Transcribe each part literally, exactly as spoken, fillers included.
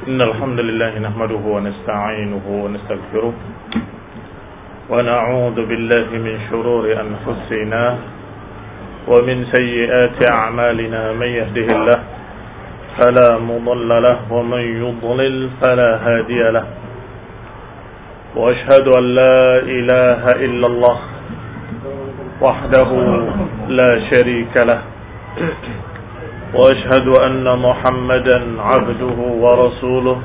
إن الحمد لله نحمده ونستعينه ونستغفره ونعوذ بالله من شرور أنفسنا ومن سيئات أعمالنا من يهده الله فلا مضل له ومن يضلل فلا هادي له وأشهد أن لا إله إلا الله وحده لا شريك له وأشهد أن محمدا عبده ورسوله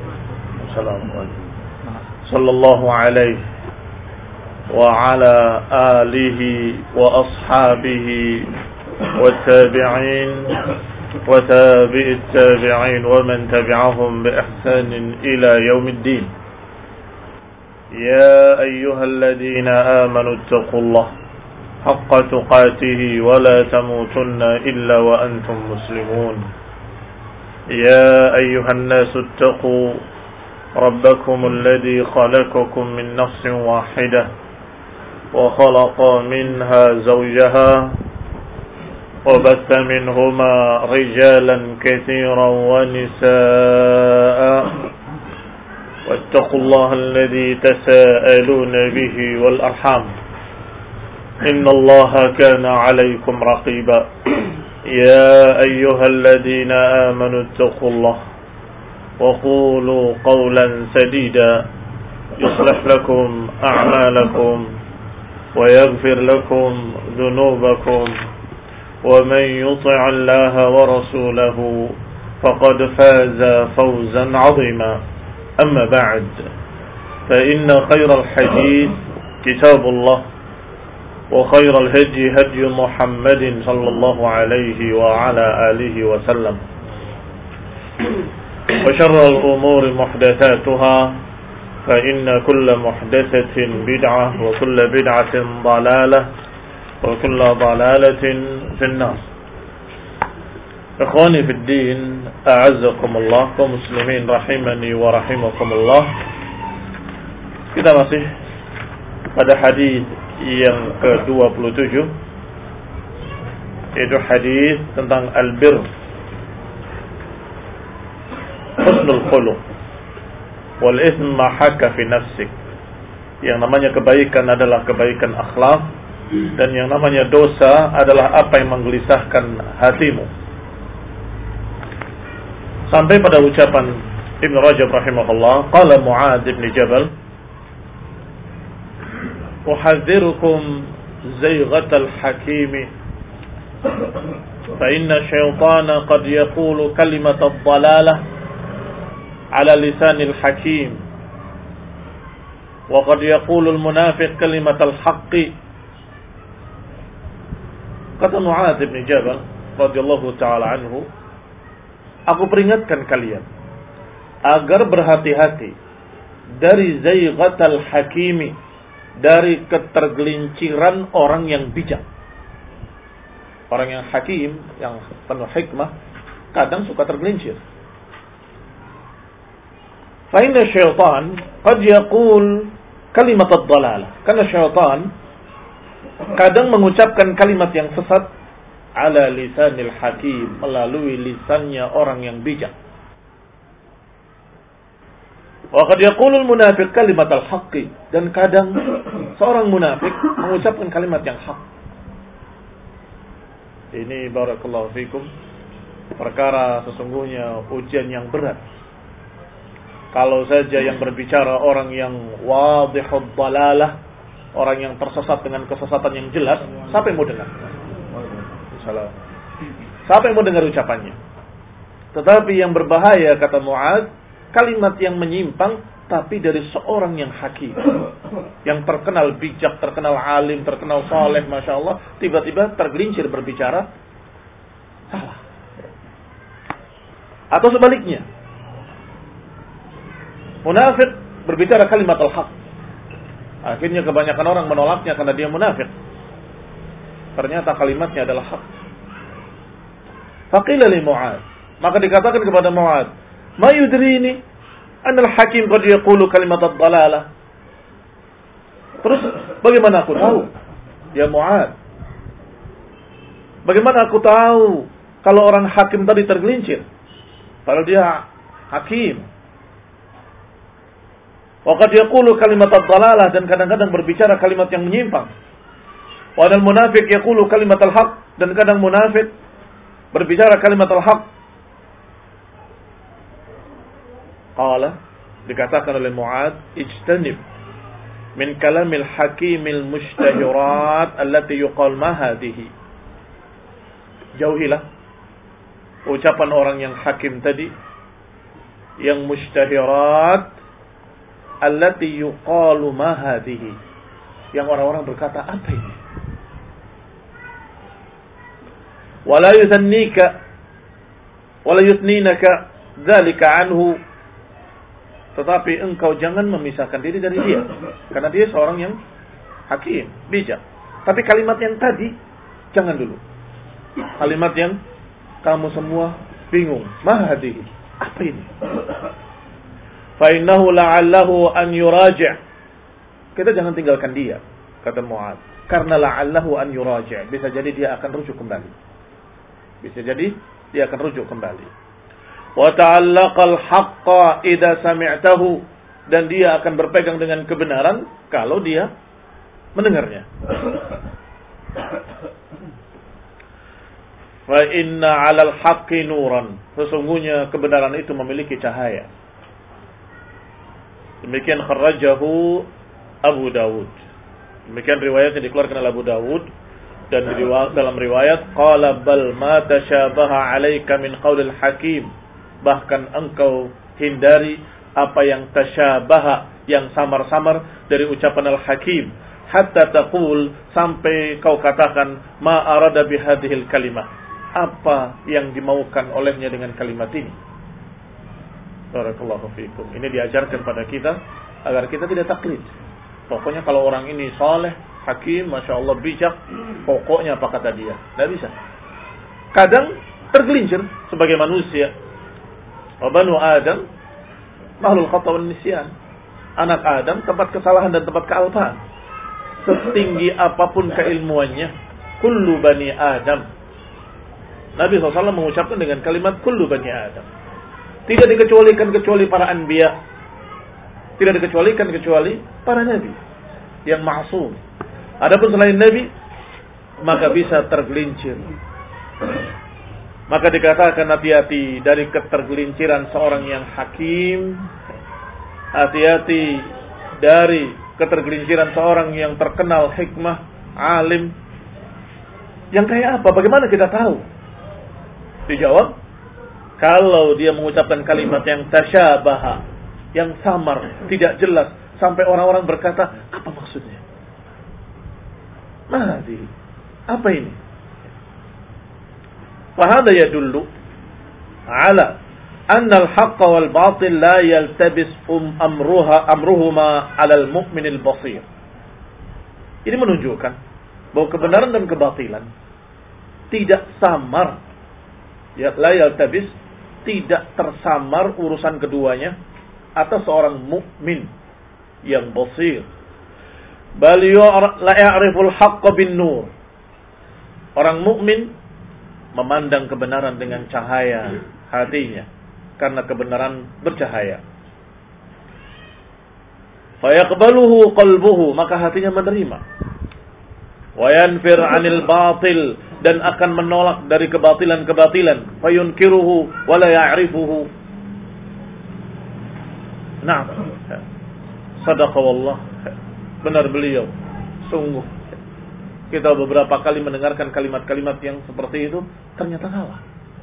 صلى الله عليه وعلى آله وأصحابه والتابعين وتابع التابعين ومن تبعهم بإحسان إلى يوم الدين. يا أيها الذين آمنوا اتقوا الله حق تقاته ولا تموتن إلا وأنتم مسلمون. يا أيها الناس اتقوا ربكم الذي خلقكم من نفس واحدة وخلق منها زوجها وبث منهما رجالا كثيرا ونساء واتقوا الله الذي تساءلون به والأرحام إن الله كان عليكم رقيبا. يا أيها الذين آمنوا اتقوا الله وقولوا قولا سديدا يصلح لكم أعمالكم ويغفر لكم ذنوبكم ومن يطع الله ورسوله فقد فاز فوزا عظيما. أما بعد فإن خير الحديث كتاب الله وخير الهدي هدي محمد صلى الله عليه وعلى آله وسلم وشر الأمور محدثاتها فإن كل محدثة بدعة وكل بدعة ضلالة وكل ضلالة في النار. إخواني في الدين أعزكم الله ومسلمين rahimani wa rahimakumullah. Kita masih pada hadis yang ke dua puluh tujuh, yaitu hadis tentang al-birr, husnul khuluq wal itsm ma haka fi nafsik. Yang namanya kebaikan adalah kebaikan akhlak, dan yang namanya dosa adalah apa yang menggelisahkan hatimu. Sampai pada ucapan Ibn Rajab rahimahullah, qala Mu'adz bin Jabal, أحذركم زيغة الحكيم فإن الشيطان قد يقول كلمة الضلالة على لسان الحكيم وقد يقول المنافق كلمة الحق. Kata Mu'adz bin Jabal radhiyallahu ta'ala anhu, aku peringatkan kalian agar berhati-hati dari zayghatal hakimi, dari ketergelinciran orang yang bijak. Orang yang hakim, yang penuh hikmah, kadang suka tergelincir. Fa inna syaitan qad yaqul kalimat ad-dalalah. Karena syaitan kadang mengucapkan kalimat yang sesat ala lisanil hakim, melalui lisannya orang yang bijak. Wa qad yaqulul munafiq kalimat al-haqqi, dan kadang seorang munafik mengucapkan kalimat yang hak. Ini barakallahu fikum perkara sesungguhnya ujian yang berat. Kalau saja yang berbicara orang yang wadihud dalalah, orang yang tersesat dengan kesesatan yang jelas, siapa yang mau dengar? Salah. Siapa yang mau dengar ucapannya? Tetapi yang berbahaya, kata Mu'adz, kalimat yang menyimpang tapi dari seorang yang hakim, yang terkenal bijak, terkenal alim, terkenal saleh, masya Allah, tiba-tiba tergelincir berbicara salah. Atau sebaliknya, munafik berbicara kalimat al-haq, akhirnya kebanyakan orang menolaknya karena dia munafik, ternyata kalimatnya adalah hak. Faqila li Mu'adz, maka dikatakan kepada Mu'adz, ma yudrini anal hakim qad yaqulu kalimat ad-dalalah. Terus bagaimana aku tahu? Ya Mu'adz, bagaimana aku tahu kalau orang hakim tadi tergelincir? Kalau dia hakim. Wa qad yaqulu kalimat ad-dhalalah, dan kadang-kadang berbicara kalimat yang menyimpang. Wa al munafiq yaqulu kalimat al-haq, dan kadang munafik berbicara kalimat al-haq. Qala, dikatakan oleh Mu'adz, ijtanib min kalamil hakimil mushtahirat allati yuqal ma hadhihi. Jauhilah ucapan orang yang hakim tadi, yang mushtahirat allati yuqalu ma hadhihi, yang orang-orang berkata apa ini. Wala yuthannika wala yutninaka dzalika anhu, tetapi engkau jangan memisahkan diri dari dia, karena dia seorang yang hakim, bijak. Tapi kalimat yang tadi jangan dulu. Kalimat yang kamu semua bingung, ma hadhihi, apa ini? Fa innahu la'allahu an yuraji'. Kita jangan tinggalkan dia, kata Mu'adz, karena la'allahu an yuraji', bisa jadi dia akan rujuk kembali. Bisa jadi dia akan rujuk kembali. Wa ta'allaqal haqqa idza sami'tahu, dan dia akan berpegang dengan kebenaran kalau dia mendengarnya. Fa inna 'alal haqqi nuran, sesungguhnya kebenaran itu memiliki cahaya. Demikian kharrajahu Abu Dawud. Demikian riwayat yang dikeluarkan oleh Abu Dawud, dan dalam riwayat qala bal ma tashabaha 'alaika min qaulil hakim, bahkan engkau hindari apa yang tashabaha, yang samar-samar dari ucapan al-hakim, hatta taqul, sampai kau katakan ma arada bihadhil kalimah, apa yang dimaukan olehnya dengan kalimat ini. Barakallahu fiikum. Ini diajarkan pada kita agar kita tidak taklid. Pokoknya kalau orang ini saleh, hakim, masya Allah bijak, pokoknya apa kata dia. Tidak bisa. Kadang tergelincir sebagai manusia. Wa banu Adam mahlul khata' wan nisyan. Anak Adam tempat kesalahan dan tempat kealpaan. Setinggi apapun keilmuannya, kullu bani Adam. Nabi shallallahu alaihi wasallam mengucapkan dengan kalimat kullu bani Adam. Tidak dikecualikan kecuali para anbiya. Tidak dikecualikan kecuali para nabi yang ma'sum. Adapun selain nabi, maka bisa tergelincir. Maka dikatakan hati-hati dari ketergelinciran seorang yang hakim. Hati-hati dari ketergelinciran seorang yang terkenal hikmah, alim. Yang kayak apa? Bagaimana kita tahu? Dijawab, kalau dia mengucapkan kalimat yang tasyabaha, yang samar, tidak jelas, sampai orang-orang berkata, apa maksudnya? Mahdi, apa ini? Fahada yadullu ala anna al-haqqa wal batil la yaltabis um amruha amruhuma 'ala al-mu'min al-basir. Ini menunjukkan bahwa kebenaran dan kebatilan tidak samar, ya, la yaltabis, tidak tersamar urusan keduanya atas seorang mukmin yang basir. Bal la ya'riful haqqa bin nur. Orang mukmin memandang kebenaran dengan cahaya hatinya, karena kebenaran bercahaya. Fa yaqbaluhu qalbuhu, maka hatinya menerima. Wa yanfir 'anil batil, dan akan menolak dari kebatilan-kebatilan. Fayunkiruhu wa la ya'rifuhu. Nah, sadaqa wallah, benar beliau. Sungguh kita beberapa kali mendengarkan kalimat-kalimat yang seperti itu, ternyata salah.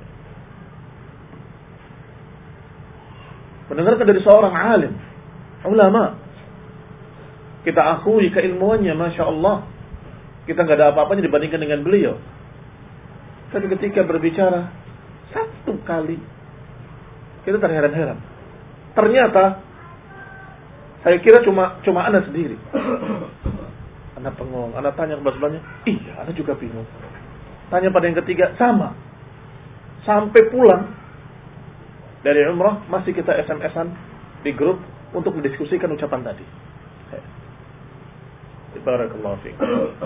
Mendengarkan dari seorang alim, ulama, kita akui keilmuannya, masya Allah, kita nggak ada apa-apanya dibandingkan dengan beliau. Tapi ketika berbicara satu kali, kita terheran-heran. Ternyata saya kira cuma cuma anak sendiri. Anak pengong, anak tanya ke sebelahnya, iya, anak juga bingung. Tanya pada yang ketiga, sama. Sampai pulang dari umrah masih kita S M S-an di grup untuk mendiskusikan ucapan tadi. Barakallahu fiik.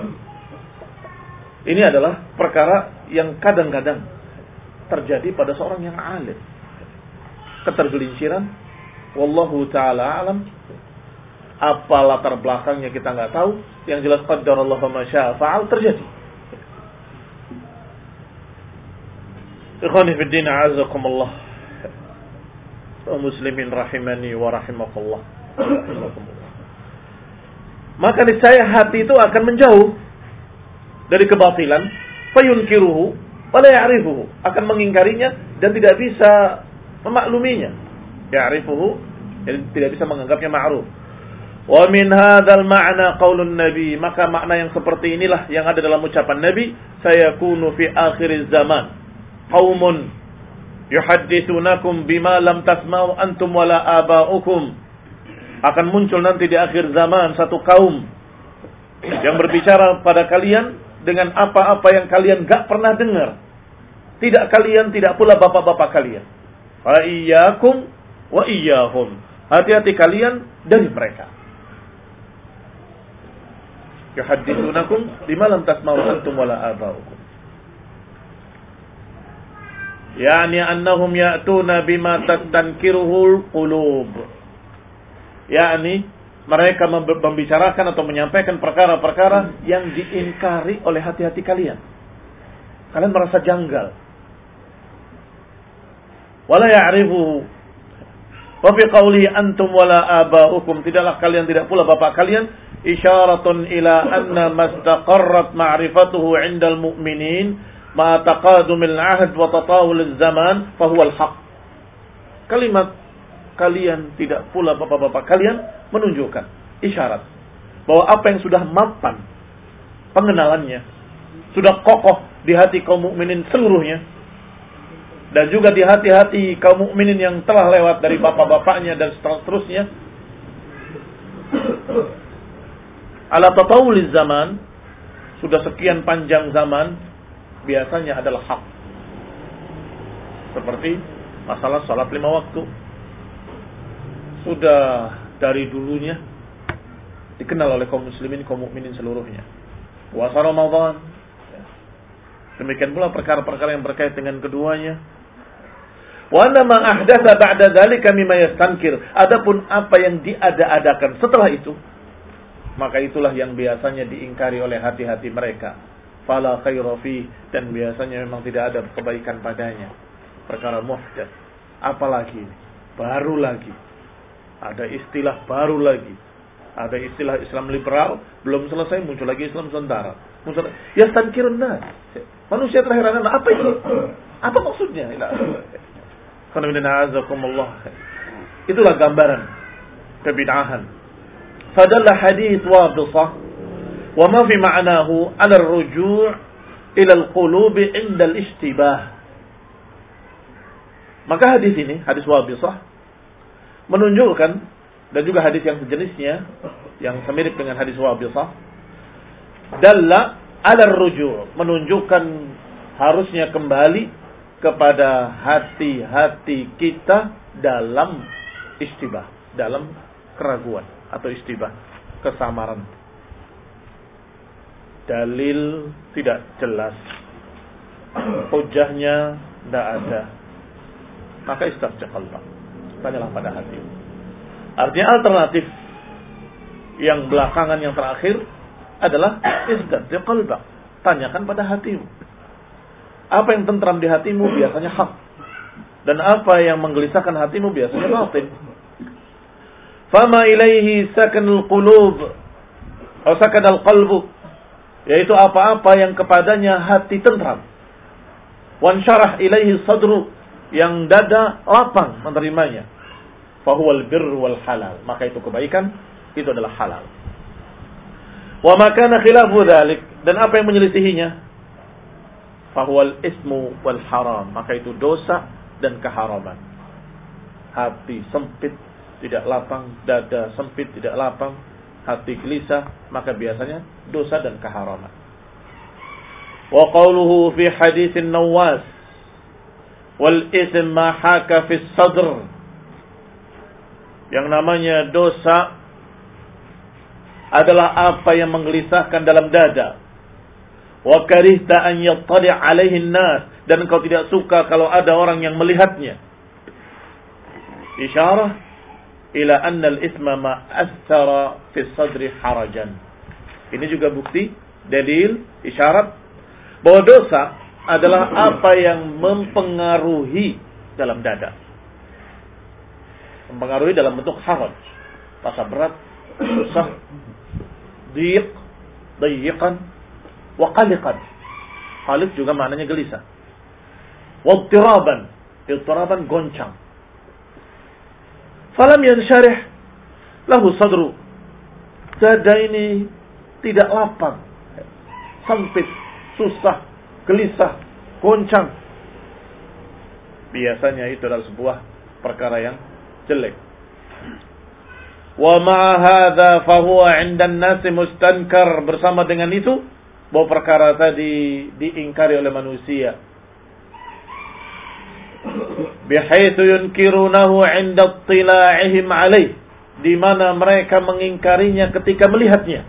Ini adalah perkara yang kadang-kadang terjadi pada seorang yang alim. ketergelinciran. Wallahu ta'ala alam. Apa latar belakangnya kita nggak tahu. Yang jelas qaddarallahu ma syaa fa'al terjadi. Ikhwani fid din, a'azakumullah. Muslimin rahimani wa rahimakumullah. Maka niscaya hati itu akan menjauh dari kebatilan, fayunkiruhu wa la ya'rifuhu, akan mengingkarinya dan tidak bisa memakluminya. Ya'rifuhu, jadi tidak bisa menganggapnya ma'ruf. Wa min hadzal ma'na qaulun nabi, maka makna yang seperti inilah yang ada dalam ucapan Nabi, sayakunu fi akhiriz zaman qaumun yuhadditsunakum bima lam tasma'u antum wala aba'ukum. Akan muncul nanti di akhir zaman satu kaum yang berbicara pada kalian dengan apa-apa yang kalian gak pernah dengar. Tidak kalian, tidak pula bapak-bapak kalian. Fa iyyakum wa iyyahum. Hati-hati kalian dari mereka. Yuhadditsunakum bima lam tasma'u antum wala aba'ukum. Yani annahum ya'tuna bima tastankiruhul qulub. Yani mereka membicarakan atau menyampaikan perkara-perkara yang diingkari oleh hati-hati kalian. Kalian merasa janggal. Wala ya'rifuhu. Wa fi qawlihi antum wala aba'ukum, tidaklah kalian, tidak pula bapak kalian, isyaratun ila anna mastaqarrat ma'rifatuhu 'indal mu'minin ma taqadumil 'ahd wa tatawulil zaman fa huwal haqq. Kalimat kalian, tidak pula bapak-bapak kalian, menunjukkan isyarat bahwa apa yang sudah mapan pengenalannya, sudah kokoh di hati kaum mukminin seluruhnya, dan juga di hati-hati kaum mukminin yang telah lewat dari bapak-bapaknya dan seterusnya, ala tatawuliz zaman, sudah sekian panjang zaman, biasanya adalah hak. Seperti masalah salat lima waktu, sudah dari dulunya dikenal oleh kaum muslimin, kaum mukminin seluruhnya. Puasa Ramadan, demikian pula perkara-perkara yang berkait dengan keduanya. Wa anna ma ahdatsa ba'da dzalika mimma yastankir. Adapun apa yang diada-adakan setelah itu, maka itulah yang biasanya diingkari oleh hati-hati mereka. Fala khaira fi, dan biasanya memang tidak ada kebaikan padanya. Perkara muhdats, apalagi baru lagi. Ada istilah baru lagi. Ada istilah Islam liberal, belum selesai muncul lagi Islam Nusantara. Muncul ya tankirun nas. Manusia terheran, apa itu? Apa maksudnya? Itulah gambaran kebid'ahan. Fadalla hadits wadhah wa ma fi ma'nahu 'ala ar-ruju' ila al-qulub 'inda al-ishtibah. Maka hadis ini, hadis wadhah, menunjukkan, dan juga hadis yang sejenisnya yang semirip dengan hadis Wabithah, dalla 'ala ar-ruju', menunjukkan harusnya kembali kepada hati-hati kita dalam istibah, dalam keraguan atau istibah, kesamaran. Dalil tidak jelas, hujahnya tidak ada, maka istafja qalbak, tanyalah pada hati. Artinya alternatif yang belakangan, yang terakhir adalah istafja qalbak, tanyakan pada hatimu. Apa yang tentram di hatimu biasanya hak, dan apa yang menggelisahkan hatimu biasanya batil. Fama ilaihi sakanul qulub atau sakanal qalbu, yaitu apa-apa yang kepadanya hati tentram. Wansyarah ilaihi sadru, yang dada lapang menerimanya. Fahuwal birr wal halal, maka itu kebaikan, itu adalah halal. Wa ma kana khilafu dzalik, dan apa yang menyelisihinya, fahuwal ismu wal haram, maka itu dosa dan keharaman. Hati sempit, tidak lapang, dada sempit, tidak lapang, hati gelisah, maka biasanya dosa dan keharaman. Wa qawluhu fi haditsin Nawas, wal ism ma haka fi sadr, yang namanya dosa adalah apa yang menggelisahkan dalam dada. Wa karihta an yattali' alaihi an-nas, dan engkau tidak suka kalau ada orang yang melihatnya. isyarah ila anna al-ithma ma athara fi sadri harajan. Ini juga bukti, dalil, isyarat bahwa dosa adalah apa yang mempengaruhi dalam dada. Mempengaruhi dalam bentuk haraj, rasa berat, susah, dhiq, dayiqan, wa qaliqan. Qaliq juga maknanya gelisah. Wa ittiraban, ittiraban goncang. Falam yansyarih lahu sadru. Dada ini tidak lapang, sempit, susah, gelisah, goncang. Biasanya itu adalah sebuah perkara yang jelek. Wa ma'a hadza fa huwa 'inda an-nas mustankar. Bersama dengan itu bahwa perkara tadi diingkari oleh manusia. Bihaitsu yunkirunahu 'inda ittila'ihim 'alaih, di mana mereka mengingkarinya ketika melihatnya.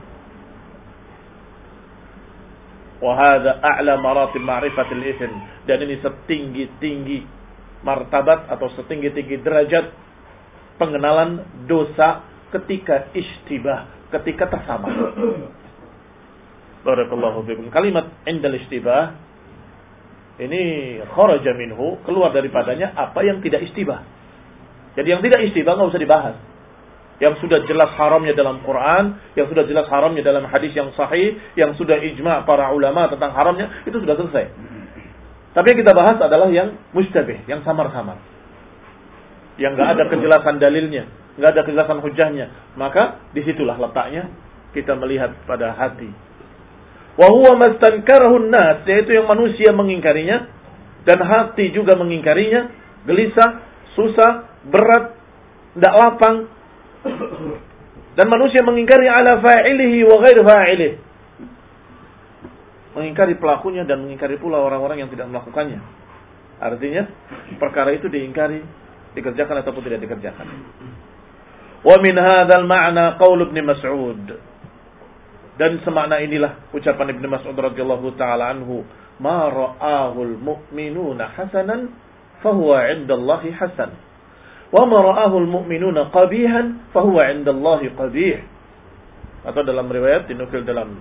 Wa hadza a'la maratib ma'rifatil itsm, dan ini setinggi-tinggi martabat atau setinggi-tinggi derajat pengenalan dosa ketika ishtibah, ketika tersamar. Barakallahu fikum. Kalimat indal ishtibah ini kharaja minhu, keluar daripadanya apa yang tidak ishtibah. Jadi yang tidak ishtibah enggak usah dibahas. Yang sudah jelas haramnya dalam Quran, yang sudah jelas haramnya dalam hadis yang sahih, yang sudah ijma' para ulama tentang haramnya, itu sudah selesai. Tapi yang kita bahas adalah yang mustabih, yang samar-samar. Yang enggak ada kejelasan dalilnya, enggak ada kejelasan hujahnya. Maka disitulah letaknya kita melihat pada hati. Wa huwa mastankarahu an-nas, yaitu yang manusia mengingkarinya dan hati juga mengingkarinya, gelisah, susah, berat, tidak lapang. Dan manusia mengingkari ala fa'ilihi wa ghair fa'ilihi, mengingkari pelakunya dan mengingkari pula orang-orang yang tidak melakukannya. Artinya perkara itu diingkari, dikerjakan ataupun tidak dikerjakan. Wa min hadzal ma'na qaul Ibnu Mas'ud, dan semakna inilah ucapan Ibnu Mas'ud radhiyallahu taala anhu, ma ra'ahul mu'minuna hasanan fahuwa 'indallahi hasan, wa ma ra'ahul mu'minuna qabihan fahuwa 'indallahi qabih. Atau dalam riwayat dinukil dalam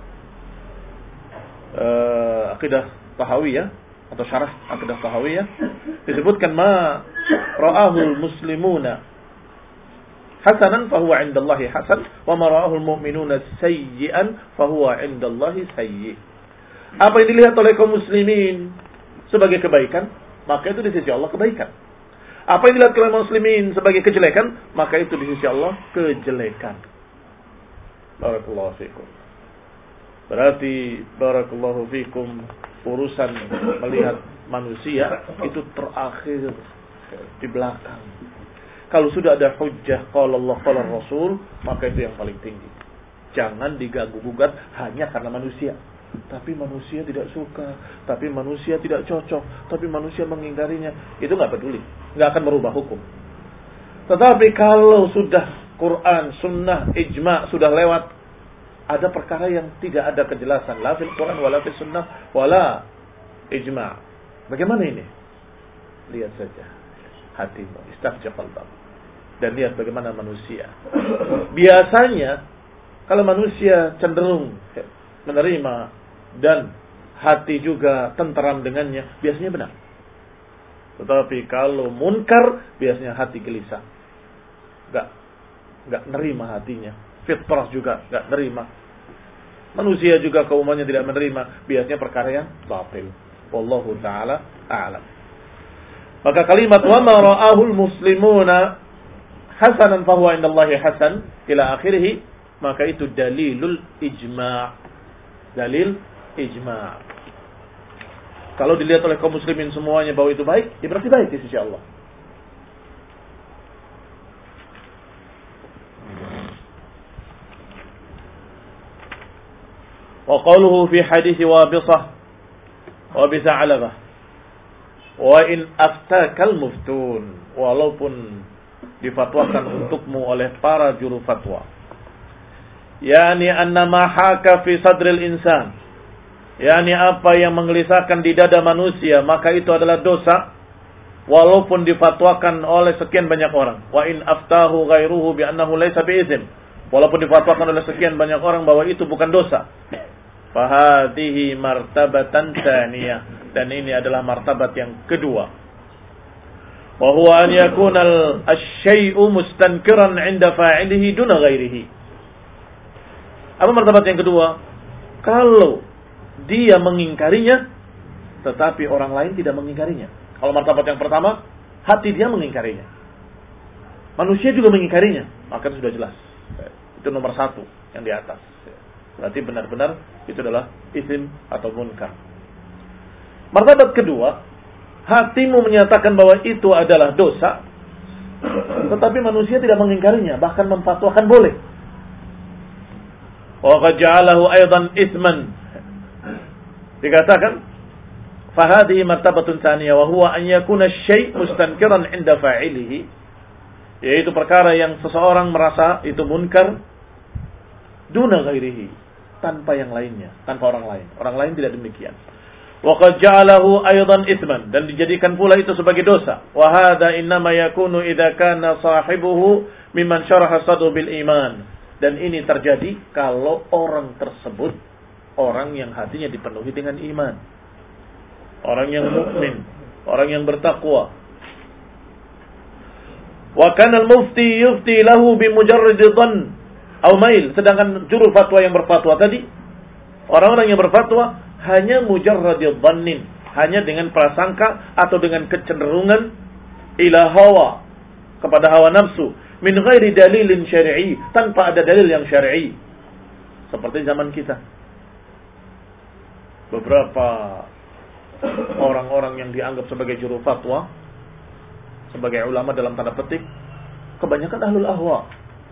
uh, Aqidah Tahawiyah atau syarah Aqidah Tahawiyah disebutkan ma ra'ahul muslimuna hasanan fahuwa 'indallahi hasan, wa ma ra'ahul mu'minuna sayyi'an fahuwa 'indallahi sayyi'. Apa yang dilihat oleh kaum muslimin sebagai kebaikan, maka itu di sisi Allah kebaikan. Apa yang dilihat oleh muslimin sebagai kejelekan, maka itu di sisi Allah kejelekan. Barakallahu fikum. Berarti barakallahu fikum, urusan melihat manusia itu terakhir di belakang. Kalau sudah ada hujjah qala Allah qala Rasul, maka itu yang paling tinggi. Jangan diganggu-gugat hanya karena manusia. Tapi manusia tidak suka, tapi manusia tidak cocok, tapi manusia mengingkarinya. Itu enggak peduli, enggak akan merubah hukum. Tetapi kalau sudah Quran, sunnah, ijma' sudah lewat, ada perkara yang tidak ada kejelasan, la fil Quran wala fil sunnah wala ijma'. Bagaimana ini? Lihat saja hatimu, istafja qalbak. Dan lihat bagaimana manusia. Biasanya kalau manusia cenderung menerima dan hati juga tenteram dengannya, biasanya benar. Tetapi kalau munkar, biasanya hati gelisah, enggak enggak nerima hatinya. Fitrah juga enggak nerima. Manusia juga keumumannya tidak menerima, biasanya perkara yang batil. Wallahu taala a'lam. Maka kalimat wa ma ra'ahul muslimuna hasanan fahuwa indallahi hasan ila akhirih, maka itu dalilul ijma'. Dalil ijma'. Kalau dilihat oleh kaum muslimin semuanya bahwa itu baik, ya berarti baik di sisi Allah. Wa qawluhu fi hadis Wabithah wa Bitha'labah, wa in aftakal muftun, walaupun difatwakan untukmu oleh para juru fatwa, yakni anna ma haka fi sadril insan, yakni apa yang menggelisahkan di dada manusia, maka itu adalah dosa. walaupun difatwakan oleh sekian banyak orang. Wa in aftahu ghairuhu bi annahu laysa bi'ithm, walaupun difatwakan oleh sekian banyak orang bahwa itu bukan dosa. Fahadhihi martabatan tsaniyah, dan ini adalah martabat yang kedua. Wa huwa an yakuna al-syai'u mustankiran 'inda fa'ilihi duna ghairihi. Apa martabat yang kedua? Kalau dia mengingkarinya tetapi orang lain tidak mengingkarinya. Kalau martabat yang pertama, hati dia mengingkarinya, manusia juga mengingkarinya, maka itu sudah jelas. Itu nomor satu yang di atas. Berarti benar-benar itu adalah ism atau munkar. Martabat kedua, hatimu menyatakan bahwa itu adalah dosa, tetapi manusia tidak mengingkarinya, bahkan memfatwakan boleh. Wa qad ja'alahu aidan itsman. Dikatakan fahadhihi martabatun tsaniyah wa huwa an yakuna asy-syai' mustankiran 'inda fa'ilihi, yaitu perkara yang seseorang merasa itu munkar duna ghairihi, tanpa yang lainnya, tanpa orang lain. Orang lain tidak demikian. Wa qad ja'alahu aidan itsman, dan dijadikan pula itu sebagai dosa. Wa hadza innama yakunu idza kana sahibuhu mimman syaraha sadru bil iman. Dan ini terjadi kalau orang tersebut orang yang hatinya dipenuhi dengan iman, orang yang mukmin, orang yang bertakwa. Wa kana al-mufti yufti lahu bi mujarrad dhann aw mail, sedangkan juru fatwa yang berfatwa tadi, orang-orang yang berfatwa hanya mujarrad dhannin, hanya dengan prasangka atau dengan kecenderungan ila hawa, kepada hawa nafsu, min ghairi dalilin syar'i, tanpa ada dalil yang syar'i. Seperti zaman kita, beberapa orang-orang yang dianggap sebagai juru fatwa, sebagai ulama dalam tanda petik, kebanyakan ahlul ahwa.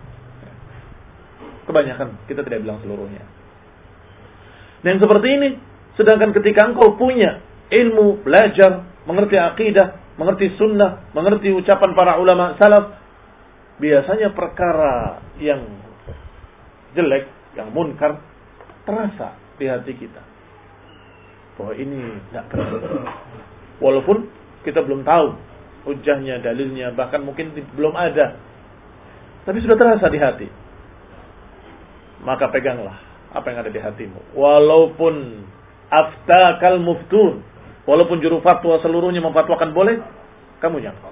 Kebanyakan, kita tidak bilang seluruhnya. Dan seperti ini, sedangkan ketika engkau punya ilmu, belajar, mengerti akidah, mengerti sunnah, mengerti ucapan para ulama salaf, biasanya perkara yang jelek, yang munkar, terasa di hati kita bahwa ini tidak benar. Walaupun kita belum tahu hujahnya, dalilnya, bahkan mungkin belum ada, tapi sudah terasa di hati. Maka peganglah apa yang ada di hatimu. Walaupun aftakal muftun, walaupun juru fatwa seluruhnya memfatwakan boleh, kamu jangan.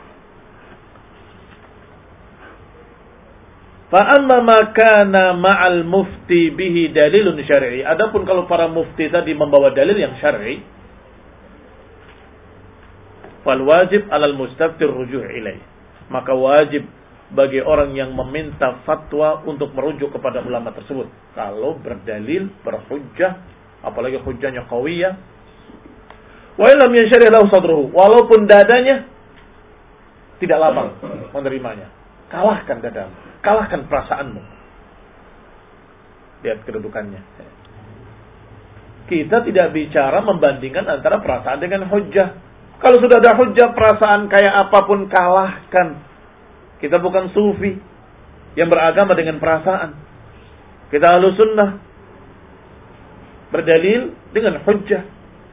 Fa amma ma kana ma'al mufti bihi dalilun syar'i. Adapun kalau para mufti tadi membawa dalil yang syar'i, fal wajib 'alal mustaftir ruju' ilaih. Maka wajib bagi orang yang meminta fatwa untuk merujuk kepada ulama tersebut. Kalau berdalil, berhujjah, apalagi hujjahnya qawiyah. Wa illam yansyarih lahu sadruhu, walaupun dadanya tidak lapang menerimanya. Kalahkan dadamu, kalahkan perasaanmu. Lihat kedudukannya. Kita tidak bicara membandingkan antara perasaan dengan hujjah. Kalau sudah ada hujjah, perasaan kayak apapun kalahkan. Kita bukan sufi yang beragama dengan perasaan. Kita ahlus sunnah, berdalil dengan hujjah.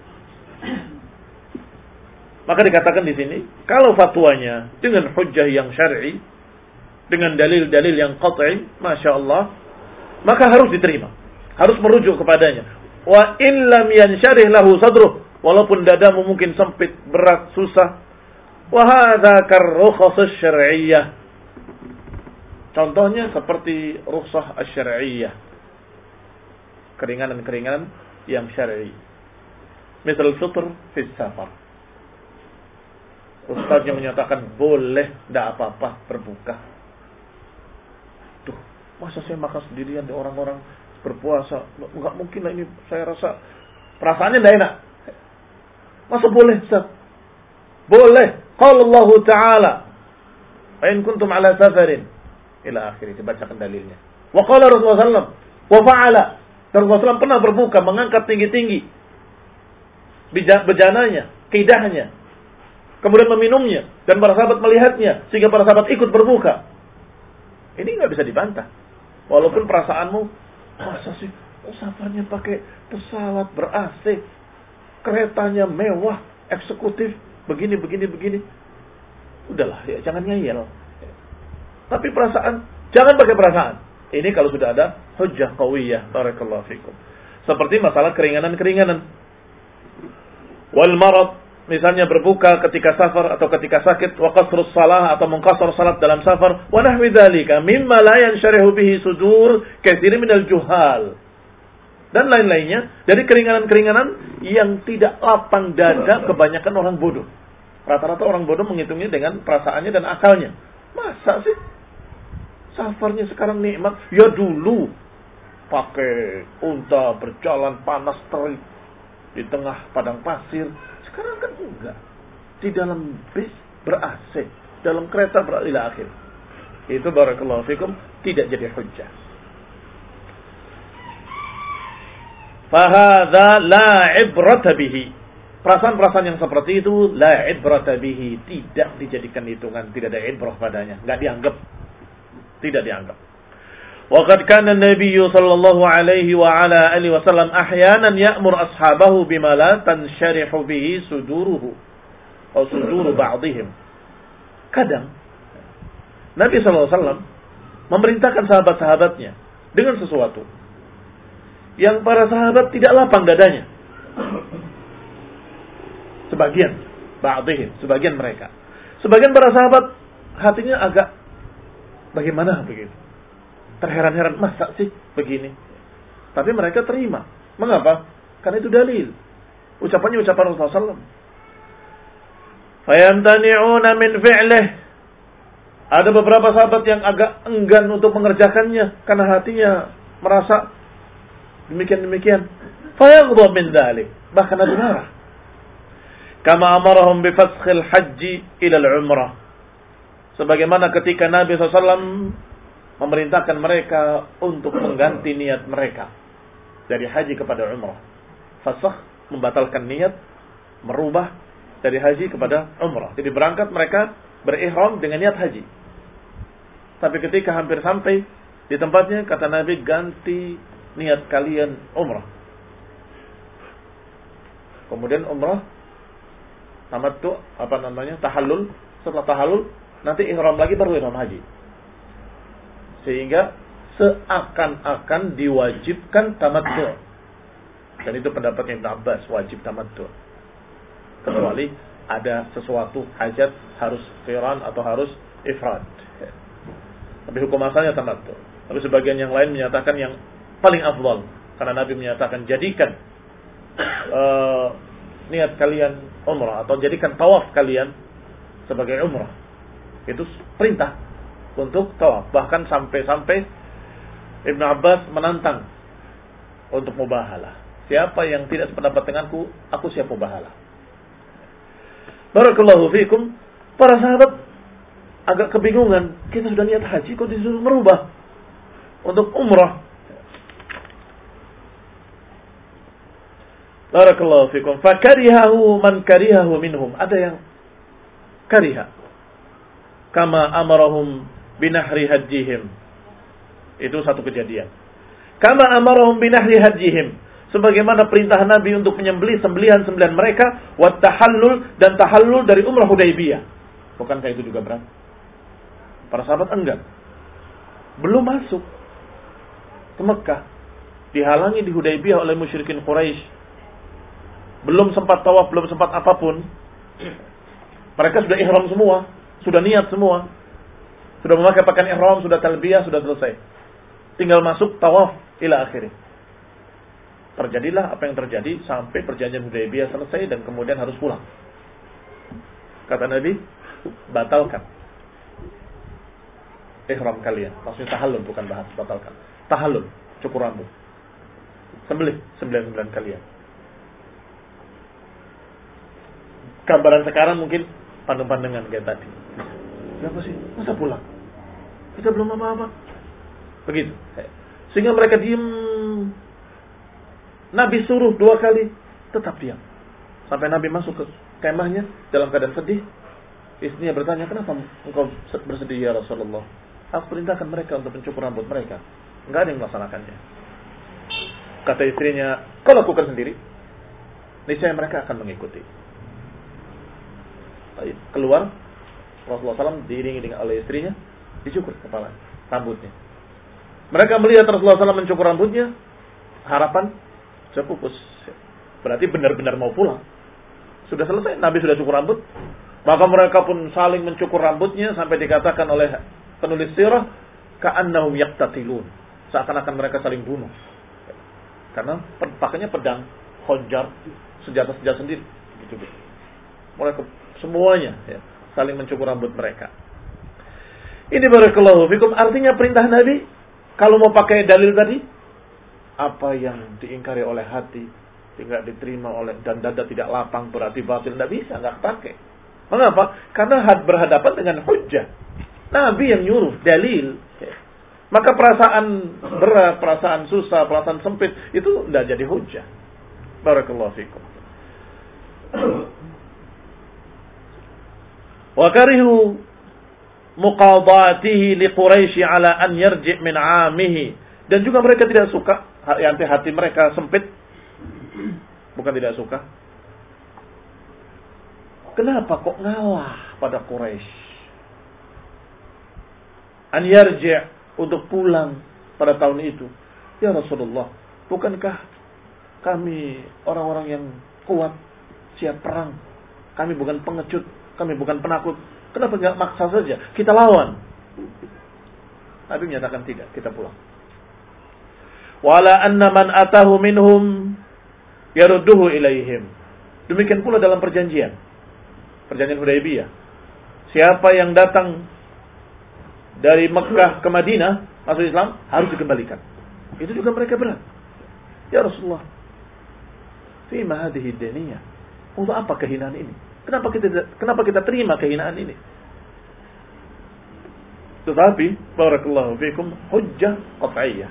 Maka dikatakan di sini, kalau fatwanya dengan hujjah yang syar'i, dengan dalil-dalil yang qat'i, masya Allah, maka harus diterima, harus merujuk kepadanya. Wa in lam yansyarih lahu sadruh, walaupun dadamu mungkin sempit, berat, susah. Wa hadza karrukhas asy-syar'iyyah. Contohnya seperti rukhsah asy-syar'iyyah, keringanan-keringanan yang syar'i. Misal fitr fi safar. Ustaznya menyatakan boleh, tidak apa-apa berbuka. Tuh, masa saya makan sendirian di orang-orang berpuasa? Enggak mungkin lah ini, saya rasa perasaannya tidak enak. Masa boleh, Ustaz? Boleh. Qala Allah Ta'ala, "Fa in kuntum ala safarin" ila akhirih, dibacakan dalilnya. Wa qala Rasulullah sallallahu alaihi wasallam, wa fa'ala. Rasulullah sallallahu alaihi wasallam pernah berbuka, mengangkat tinggi-tinggi bejananya, kidahnya, kemudian meminumnya, dan para sahabat melihatnya, sehingga para sahabat ikut berbuka. Ini nggak bisa dibantah. Walaupun perasaanmu, masa sih, oh, safarnya pakai pesawat ber-A C, keretanya mewah, eksekutif, begini, begini, begini. Udahlah, ya jangan ngeyel. Tapi perasaan, jangan pakai perasaan. Ini kalau sudah ada hujjah qawiyah. Barakallahu fikum. Seperti masalah keringanan-keringanan. Wal marad, misalnya berbuka ketika safar atau ketika sakit, wa qasrus salah atau mengqasar salat dalam safar, wa nahwi dzalika mimma la yansharihu bihi sudur katsirin minal juhal. Dan lain-lainnya dari keringanan-keringanan yang tidak lapang dada kebanyakan orang bodoh. Rata-rata orang bodoh menghitungnya dengan perasaannya dan akalnya. Masa sih? Safarnya sekarang nikmat. Ya dulu pakai unta berjalan panas terik di tengah padang pasir. Sekarang kan enggak. Di dalam bis ber-A C, dalam kereta ber-ila akhir. Itu barakallahu fikum tidak jadi hujjah. Fahadha la ibrata bihi. Perasaan-perasaan yang seperti itu la ibrata bihi, tidak dijadikan hitungan, tidak ada ibrah padanya, enggak dianggap. Tidak dianggap. Wa qad kana an-nabiy sallallahu alaihi wa ala alihi wasallam ahyanan ya'mur ashabahu bima la tansharihu bihi suduruhu atau suduru ba'dihim. Kadang Nabi sallallahu alaihi wasallam memerintahkan sahabat-sahabatnya dengan sesuatu yang para sahabat tidak lapang dadanya. Sebagian, ba'dihim, sebagian mereka. Sebagian para sahabat hatinya agak bagaimana begitu? Terheran-heran, masa sih begini? Tapi mereka terima. Mengapa? Karena itu dalil. Ucapannya ucapan Rasulullah sallallahu alaihi wasallam. Fayamtani'una min fi'lih. Ada beberapa sahabat yang agak enggan untuk mengerjakannya karena hatinya merasa demikian-demikian. Fayaghdab min dzalik. Bahkan ada marah. Kama amarahum bi faskhil haji ila al-umrah. Sebagaimana ketika Nabi sallallahu alaihi wasallam memerintahkan mereka untuk mengganti niat mereka dari haji kepada umrah. Fasakh, membatalkan niat, merubah dari haji kepada umrah. Jadi berangkat mereka berihram dengan niat haji. Tapi ketika hampir sampai di tempatnya, kata Nabi, ganti niat kalian umrah. Kemudian umrah, tamattu, apa namanya, tahallul. Setelah tahallul, nanti ihram lagi baru ihram haji. Sehingga seakan-akan diwajibkan tamattu. Dan itu pendapatnya Ibn Abbas, wajib tamattu. Kecuali ada sesuatu hajat harus qiran atau harus ifrad. Tapi hukum asalnya tamattu. Tapi sebagian yang lain menyatakan yang paling afdal, karena Nabi menyatakan jadikan uh, niat kalian umrah atau jadikan tawaf kalian sebagai umrah. Itu perintah untuk tawaf. Bahkan sampai-sampai Ibn Abbas menantang untuk mubahalah. Siapa yang tidak sependapat denganku, aku siap mubahalah. Barakallahu fikum. Para sahabat agak kebingungan. Kita sudah niat haji, kok disuruh merubah untuk umrah. Barakallahu fikum. Fakarihahu man karihahu minhum. Ada yang kariha. Kama amarahum binahri hajjihim. Itu satu kejadian. Kama amarahum binahri hajjihim. Sebagaimana perintah Nabi untuk menyembelih sembelihan-sembelihan mereka. Wat tahallul, dan tahallul dari umrah Hudaybiyah. Bukankah itu juga berat? Para sahabat enggan. Belum masuk ke Mekah. Dihalangi di Hudaybiyah oleh musyrikin Quraisy. Belum sempat tawaf, belum sempat apapun. Mereka sudah ihram semua. Sudah niat semua. Sudah memakai pakaian ihram, sudah talbiyah, sudah selesai. Tinggal masuk tawaf ila akhirnya. Terjadilah apa yang terjadi sampai perjanjian Hudaybiyah selesai dan kemudian harus pulang. Kata Nabi, batalkan ihram kalian. Maksudnya tahallul, bukan bahas, batalkan. Tahallul, cukur rambut. Sembelih sembilan-sembilan kalian. Gambaran sekarang mungkin pandang-pandangan kayak tadi. Kenapa sih? Masa pulang? Kita belum apa-apa. Begitu. Sehingga mereka diam. Nabi suruh dua kali, tetap diam. Sampai Nabi masuk ke kemahnya dalam keadaan sedih. Istrinya bertanya, kenapa engkau bersedih ya Rasulullah? Aku perintahkan mereka untuk mencukur rambut mereka. Enggak ada yang melaksanakannya. Kata istrinya, kau lakukan sendiri. Niscaya mereka akan mengikuti. keluar, Rasulullah shallallahu alaihi wasallam diiringi dengan oleh istrinya, dicukur kepala, rambutnya. Mereka melihat Rasulullah shallallahu alaihi wasallam mencukur rambutnya, harapan sepupus. Berarti benar-benar mau pulang. Sudah selesai, Nabi sudah cukur rambut. Maka mereka pun saling mencukur rambutnya sampai dikatakan oleh penulis sirah, ka'annahum yaqtatilun. Seakan-akan mereka saling bunuh. Karena pakainya pedang, khonjar, senjata-senjata sendiri. Gitu. Mereka semuanya ya, saling mencukur rambut mereka. Ini barakallahu fikum, artinya perintah Nabi kalau mau pakai dalil tadi, apa yang diingkari oleh hati tidak diterima oleh dan dada tidak lapang berarti batil, tidak bisa, nggak pakai. Mengapa? Karena had berhadapan dengan hujjah. Nabi yang nyuruh dalil. Maka perasaan berat, perasaan susah, perasaan sempit itu tidak jadi hujjah. Barakallahu fikum. Wa karihu muqadatihi li Quraisy ala an yarji' min 'amihi, dan juga mereka tidak suka, hati hati mereka sempit, bukan tidak suka. Kenapa kok ngalah pada Quraisy? An yarji' untuk pulang pada tahun itu. Ya Rasulullah, bukankah kami orang-orang yang kuat, siap perang? Kami bukan pengecut, kami bukan penakut. Kenapa enggak maksa saja kita lawan? Nabi menyatakan tidak, kita pulang. Wala anna man atahu minhum yarudduhu ilaihim. Demikian pula dalam perjanjian. Perjanjian Hudaybiyah. Siapa yang datang dari Mekah ke Madinah masuk Islam harus dikembalikan. Itu juga mereka berat. Ya Rasulullah, fima hadhihi daniyah? Untuk apa kehinaan ini? Kenapa kita kenapa kita terima kehinaan ini? Tetapi barakallahu fikum, hujjah qat'iyyah.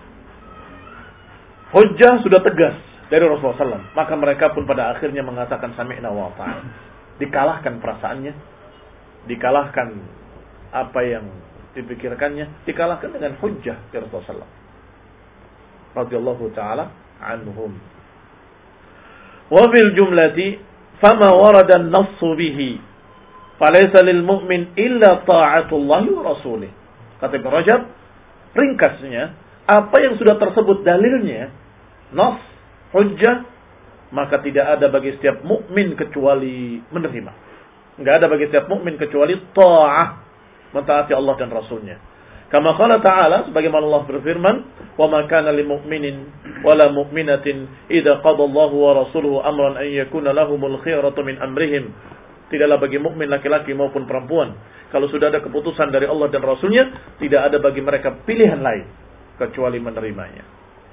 Hujjah sudah tegas dari Rasulullah shallallahu alaihi wasallam. Maka mereka pun pada akhirnya mengatakan sami'na wa ata'na. Dikalahkan perasaannya, dikalahkan apa yang dipikirkannya, dikalahkan dengan hujjah dari Rasulullah shallallahu alaihi wasallam radhiyallahu ta'ala anhum. Wa bil jumlati fama warada an-nassu bihi falaysa lil mu'min illa ta'atullah wa rasulih. Kata Ibnu Rajab, ringkasnya, apa yang sudah tersebut dalilnya, nas, hujjah, maka tidak ada bagi setiap mukmin kecuali menerima. Enggak ada bagi setiap mukmin kecuali ta'ah, mentaati Allah dan Rasulnya. Kama qala ta'ala, sebagaimana Allah berfirman, wa ma kana lil mu'minin wala mu'minatin idza qada Allahu wa rasuluhu amran an yakuna lahumul khiyaratu min amrihim. Tidaklah bagi mukmin laki-laki maupun perempuan, kalau sudah ada keputusan dari Allah dan Rasulnya, tidak ada bagi mereka pilihan lain kecuali menerimanya.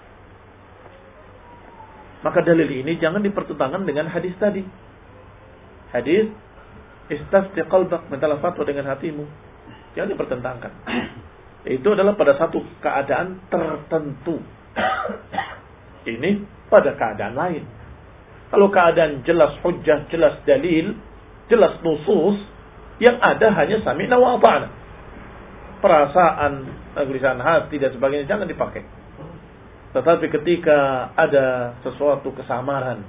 Maka dalil ini jangan dipertentangkan dengan hadis tadi. Hadis istafti qalbak, mintalah fatwa dengan hatimu. Jangan dipertentangkan. Itu adalah pada satu keadaan tertentu. Ini pada keadaan lain. Kalau keadaan jelas hujjah, jelas dalil, jelas nusus, yang ada hanya sami'na wa ata'na. Perasaan, kegelisahan hati dan sebagainya jangan dipakai. Tetapi ketika ada sesuatu kesamaran,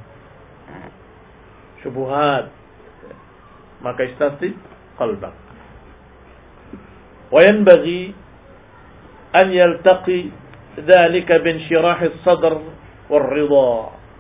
syubhat, maka istafti qalbak. Wa yanbaghi an yaltaqi dhalika bin shirah as-sadr wal-ridha,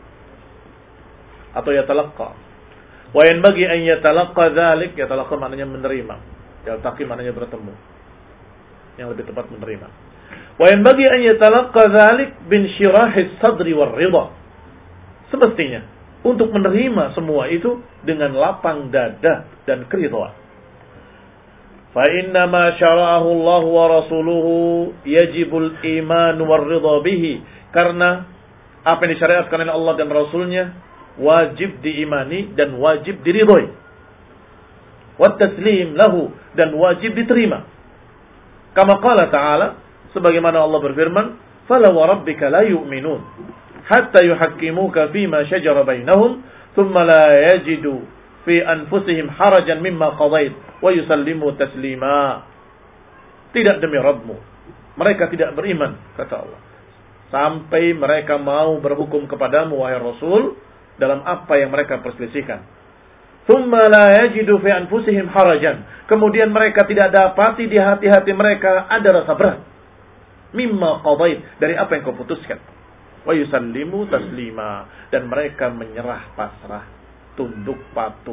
atau yatalaqqa. Wa yanbaghi an yatalaqqa dhalik, yatalaqqa maknanya menerima, yaltaqi maknanya bertemu, yang lebih tepat menerima. Wa yanbaghi an yatalaqqa dhalik bin shirah as-sadr wal-ridha. Semestinya untuk menerima semua itu dengan lapang dada dan keridhaan. Fa inna ma syara'ahu Allah wa rasuluhu yajibul iman war ridha bihi, karena apa yang disyariatkan oleh Allah dan Rasulnya wajib diimani dan wajib diridhai, wa taslim lahu, dan wajib diterima. Kama qala ta'ala, sebagaimana Allah berfirman, fala wa rabbika la yu'minun hatta yuhakkimuka fima shajara bainahum thumma la yajidu fi anfusihim harajan mimma qadait wa yusallimu taslima. Tidak demi Rabbmu, mereka tidak beriman, kata Allah, sampai mereka mau berhukum kepadamu wahai Rasul dalam apa yang mereka perselisihkan. Thumma la yajidu fi anfusihim harajan. Kemudian mereka tidak dapati di hati-hati mereka ada rasa berat. Mimma qadait, dari apa yang kau putuskan. Wa yusallimu taslima, dan mereka menyerah pasrah, tunduk patuh.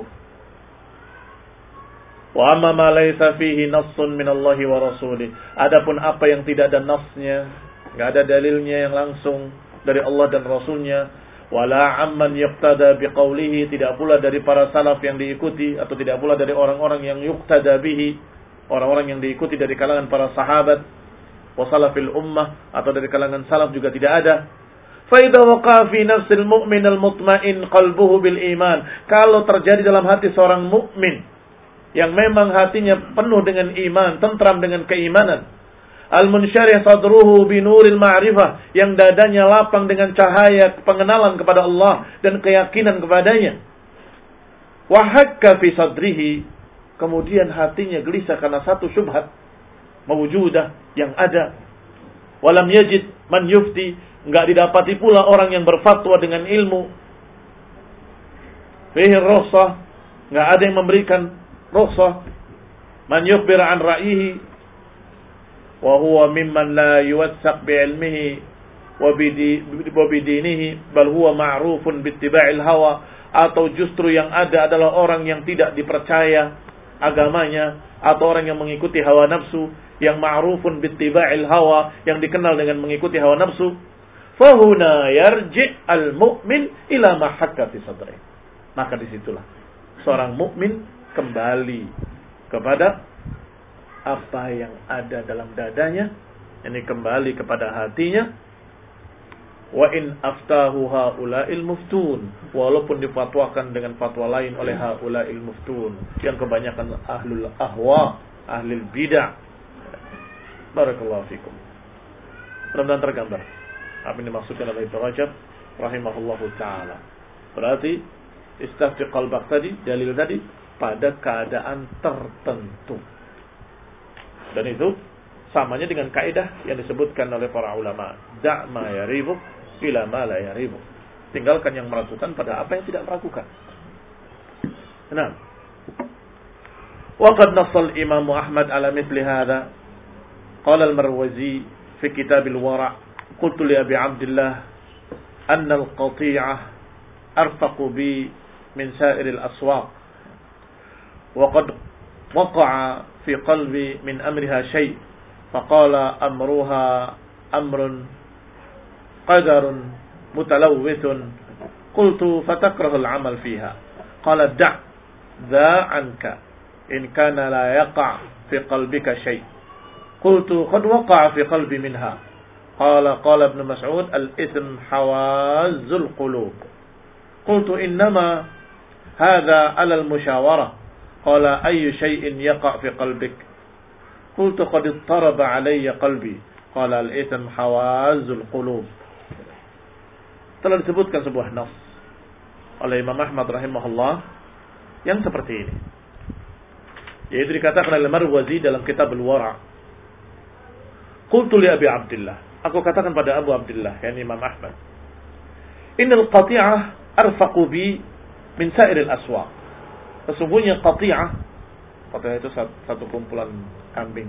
Wa amma ma laysa fihi nassun min Allah wa rasulih. Adapun apa yang tidak ada nasnya, enggak ada dalilnya yang langsung dari Allah dan Rasulnya, wala amman yuqtada biqaulihi, tidak pula dari para salaf yang diikuti, atau tidak pula dari orang-orang yang yuqtada bihi, orang-orang yang diikuti dari kalangan para sahabat, wa salafil ummah, atau dari kalangan salaf juga tidak ada. Fa idza waqa fi nafsil mu'min al-mutmain qalbuhu bil iman, kalau terjadi dalam hati seorang mukmin yang memang hatinya penuh dengan iman, tentram dengan keimanan, al-munsyarih sadruhu binuril ma'rifah, yang dadanya lapang dengan cahaya pengenalan kepada Allah dan keyakinan kepadanya. Wa hakka fi sadrihi, kemudian hatinya gelisah karena satu syubhat mawjudah yang ada. Walam yajid man yufti, enggak didapati pula orang yang berfatwa dengan ilmu. Fihi rukhsah, enggak ada yang memberikan rukhsah. Man yukhbir an ra'yihi wa huwa mimman la yuwathaq bi'ilmihi wa bidinihi bal huwa ma'rufun bittiba'il hawa, atau justru yang ada adalah orang yang tidak dipercaya agamanya, atau orang yang mengikuti hawa nafsu, yang ma'rufun bittiba'il hawa, yang dikenal dengan mengikuti hawa nafsu. Fahuna yarji' al-mu'min ila ma hakka fi sadri, maka disitulah seorang mukmin kembali kepada apa yang ada dalam dadanya, ini kembali kepada hatinya. Wa in aftahu haula'il muftun, walaupun difatwakan dengan fatwa lain oleh haula'il muftun, yang kebanyakan ahlul ahwa, ahlul bid'ah. Barakallahu fikum. Mudah-mudahan tergambar apa yang dimaksudkan oleh Ibnu Rajab rahimahullahu taala. Berarti istafti qalbak tadi, dalil tadi pada keadaan tertentu. Dan itu samanya dengan kaidah yang disebutkan oleh para ulama, da' ma yaribuk ila ma la yaribuk. Tinggalkan yang meragukan pada apa yang tidak meragukan. Nah, wa qad nassal Imam Ahmad ala mithli hadha. Qala al-Marwazi fi kitab al-Wara', qultu li Abi Abdullah anna al-qati'ah arfaqu bi min sa'ir al-aswaq, wa qad waqa'a fi qalbi min amriha shay', faqala amruha amrun qadarun mutalawwithun, qultu fatakrahu al-amal fiha, qala da' dha anka in kana la yaqa' fi qalbika shay', qultu qad waqa'a fi qalbi minha, qala qala Ibn Mas'ud al-ithm hawazzul qulub, qultu innama hadha 'ala al-musyawarah, qala ayyu shay'in yaqa' fi qalbik, qultu qad ittaraba 'alayya qalbi, qala al-ithm hawazzul qulub. Telah disebutkan sebuah nas oleh Imam Ahmad rahimahullah yang seperti ini, yaitu dikatakan oleh Marwazi dalam kitab Al-Wara', qultu li Abi Abdullah, aku katakan pada Abu Abdullah, yakni Imam Ahmad, innal qati'ah arfaqu bi min sa'iril aswaq, sesungguhnya qati'ah, qati'ah itu satu kumpulan kambing,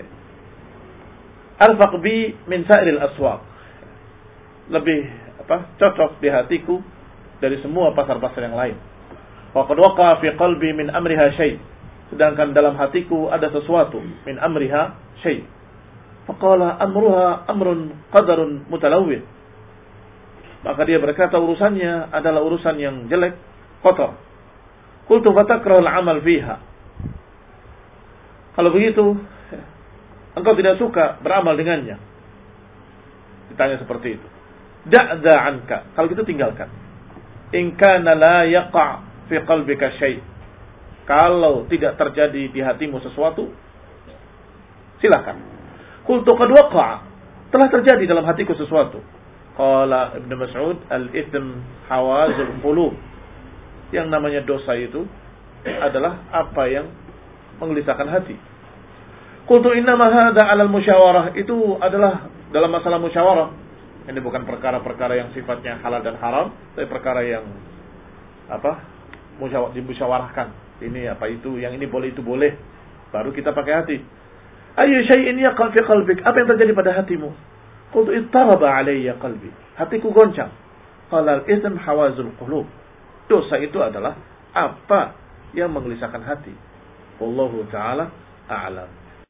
arfaq bi min sa'iril aswaq, lebih apa cocok di hatiku dari semua pasar-pasar yang lain. Wa qad waqa'a fi qalbi min amriha syai', sedangkan dalam hatiku ada sesuatu, min amriha syai'. Faqala amruha amrun qadarun mutalawwith, maka dia berkata urusannya adalah urusan yang jelek, kotor. Qultu fatakrahul amal fiha, kalau begitu engkau tidak suka beramal dengannya. Ditanya seperti itu. Da'dha anka, kalau gitu tinggalkan. In kana la yaqa' fi qalbika syai', kalau tidak terjadi di hatimu sesuatu, silakan. Qultu qad waqa'a, telah terjadi dalam hatiku sesuatu. Qala Ibnu Mas'ud al-ithm hawazul qulub, yang namanya dosa itu adalah apa yang menggelisahkan hati. Qultu innama hadha 'ala al-musyawarah, itu adalah dalam masalah musyawarah. Ini bukan perkara-perkara yang sifatnya halal dan haram, tapi perkara yang apa? dimusyawarahkan. Ini apa itu, yang ini boleh itu boleh. Baru kita pakai hati. Ayyu syai'in yaqa fi qalbik? Apa yang terjadi pada hatimu? Qultu ittaraba alayya qalbi. Hatiku goncang. Qala al-itsm hawazul qulub. Dosa itu adalah apa yang menggelisahkan hati. Wallahu taala a'lam.